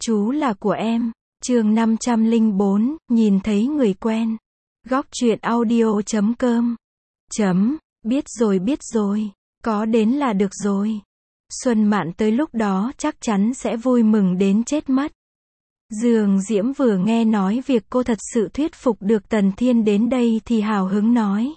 Chú là của em. Chương 504, nhìn thấy người quen. Góc truyện audio.com. Biết rồi. Có đến là được rồi. Xuân Mạn tới lúc đó chắc chắn sẽ vui mừng đến chết mất. Dương Diễm vừa nghe nói việc cô thật sự thuyết phục được Tần Thiên đến đây thì hào hứng nói.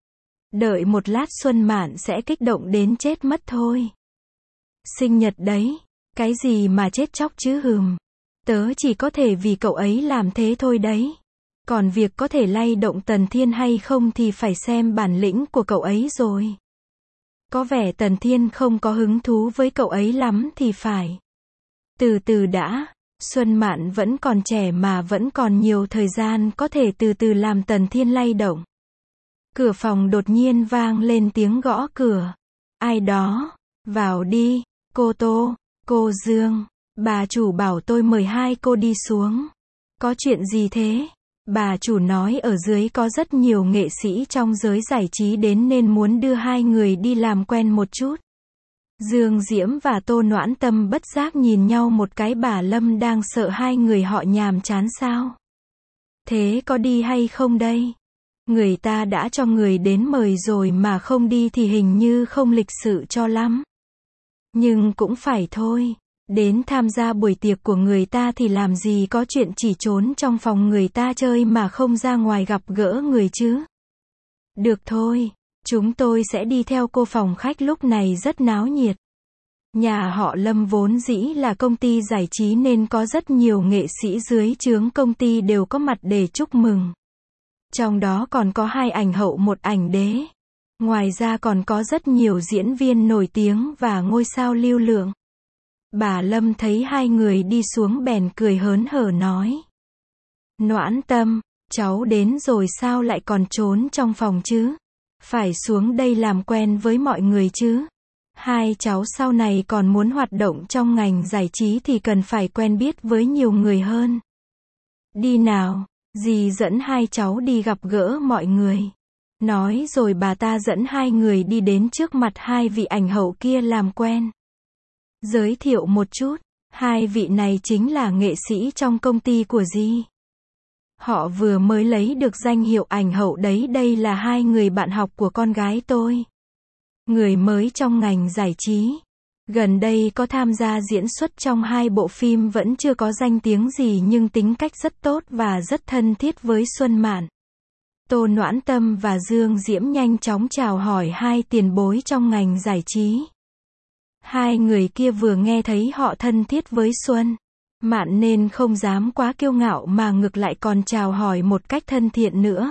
Đợi một lát Xuân Mạn sẽ kích động đến chết mất thôi. Sinh nhật đấy. Cái gì mà chết chóc chứ Tớ chỉ có thể vì cậu ấy làm thế thôi đấy. Còn việc có thể lay động Tần Thiên hay không thì phải xem bản lĩnh của cậu ấy rồi. Có vẻ Tần Thiên không có hứng thú với cậu ấy lắm thì phải. Từ từ đã, Xuân Mạn vẫn còn trẻ mà vẫn còn nhiều thời gian có thể từ từ làm Tần Thiên lay động. Cửa phòng đột nhiên vang lên tiếng gõ cửa. Ai đó? Vào đi, cô Tô, cô Dương. Bà chủ bảo tôi mời hai cô đi xuống. Có chuyện gì thế? Bà chủ nói ở dưới có rất nhiều nghệ sĩ trong giới giải trí đến nên muốn đưa hai người đi làm quen một chút. Dương Diễm và Tô Noãn Tâm bất giác nhìn nhau một cái, bà Lâm đang sợ hai người họ nhàm chán sao? Thế có đi hay không đây? Người ta đã cho người đến mời rồi mà không đi thì hình như không lịch sự cho lắm. Nhưng cũng phải thôi. Đến tham gia buổi tiệc của người ta thì làm gì có chuyện chỉ trốn trong phòng người ta chơi mà không ra ngoài gặp gỡ người chứ. Được thôi, chúng tôi sẽ đi theo cô. Phòng khách lúc này rất náo nhiệt. Nhà họ Lâm vốn dĩ là công ty giải trí nên có rất nhiều nghệ sĩ dưới trướng công ty đều có mặt để chúc mừng. Trong đó còn có hai ảnh hậu một ảnh đế. Ngoài ra còn có rất nhiều diễn viên nổi tiếng và ngôi sao lưu lượng. Bà Lâm thấy hai người đi xuống bèn cười hớn hở nói. Noãn Tâm, cháu đến rồi sao lại còn trốn trong phòng chứ? Phải xuống đây làm quen với mọi người chứ. Hai cháu sau này còn muốn hoạt động trong ngành giải trí thì cần phải quen biết với nhiều người hơn. Đi nào, dì dẫn hai cháu đi gặp gỡ mọi người. Nói rồi bà ta dẫn hai người đi đến trước mặt hai vị ảnh hậu kia làm quen. Giới thiệu một chút, hai vị này chính là nghệ sĩ trong công ty của dì. Họ vừa mới lấy được danh hiệu ảnh hậu đấy, đây là hai người bạn học của con gái tôi. Người mới trong ngành giải trí. Gần đây có tham gia diễn xuất trong hai bộ phim, vẫn chưa có danh tiếng gì nhưng tính cách rất tốt và rất thân thiết với Xuân Mạn. Tô Noãn Tâm và Dương Diễm nhanh chóng chào hỏi hai tiền bối trong ngành giải trí. Hai người kia vừa nghe thấy họ thân thiết với Xuân Mạn nên không dám quá kiêu ngạo mà ngược lại còn chào hỏi một cách thân thiện nữa.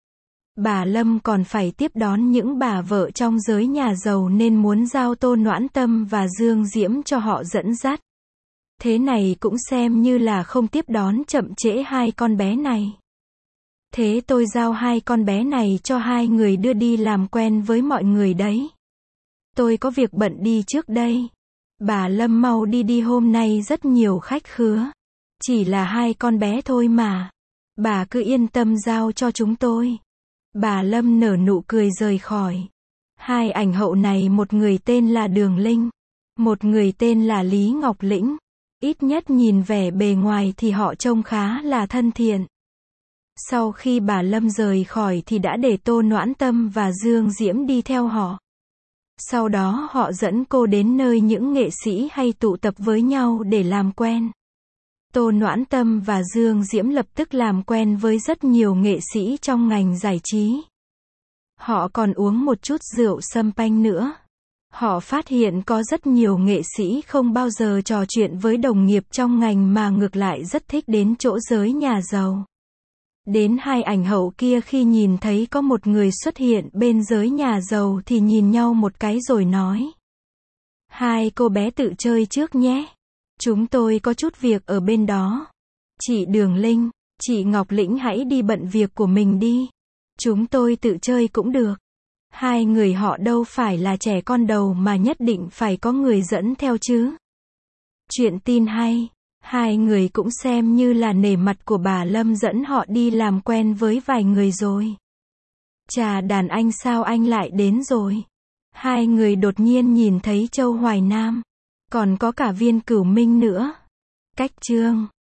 Bà Lâm còn phải tiếp đón những bà vợ trong giới nhà giàu nên muốn giao Tô Noãn Tâm và Dương Diễm cho họ dẫn dắt. Thế này cũng xem như là không tiếp đón chậm trễ hai con bé này. Thế tôi giao hai con bé này cho hai người đưa đi làm quen với mọi người đấy. Tôi có việc bận đi trước đây. Bà Lâm mau đi hôm nay rất nhiều khách khứa. Chỉ là hai con bé thôi mà. Bà cứ yên tâm giao cho chúng tôi. Bà Lâm nở nụ cười rời khỏi. Hai ảnh hậu này, một người tên là Đường Linh, một người tên là Lý Ngọc Lĩnh. Ít nhất nhìn vẻ bề ngoài thì họ trông khá là thân thiện. Sau khi bà Lâm rời khỏi thì đã để Tô Noãn Tâm và Dương Diễm đi theo họ. Sau đó họ dẫn cô đến nơi những nghệ sĩ hay tụ tập với nhau để làm quen. Tô Noãn Tâm và Dương Diễm lập tức làm quen với rất nhiều nghệ sĩ trong ngành giải trí. Họ còn uống một chút rượu champagne nữa. Họ phát hiện có rất nhiều nghệ sĩ không bao giờ trò chuyện với đồng nghiệp trong ngành mà ngược lại rất thích đến chỗ giới nhà giàu. Đến hai ảnh hậu kia khi nhìn thấy có một người xuất hiện bên giới nhà giàu thì nhìn nhau một cái rồi nói. Hai cô bé tự chơi trước nhé. Chúng tôi có chút việc ở bên đó. Chị Đường Linh, chị Ngọc Lĩnh hãy đi bận việc của mình đi. Chúng tôi tự chơi cũng được. Hai người họ đâu phải là trẻ con đầu mà nhất định phải có người dẫn theo chứ. Chuyện tin hay. Hai người cũng xem như là nể mặt của bà Lâm dẫn họ đi làm quen với vài người rồi. Chà, đàn anh sao anh lại đến rồi? Hai người đột nhiên nhìn thấy Châu Hoài Nam. Còn có cả Viên Cửu Minh nữa. Cách chương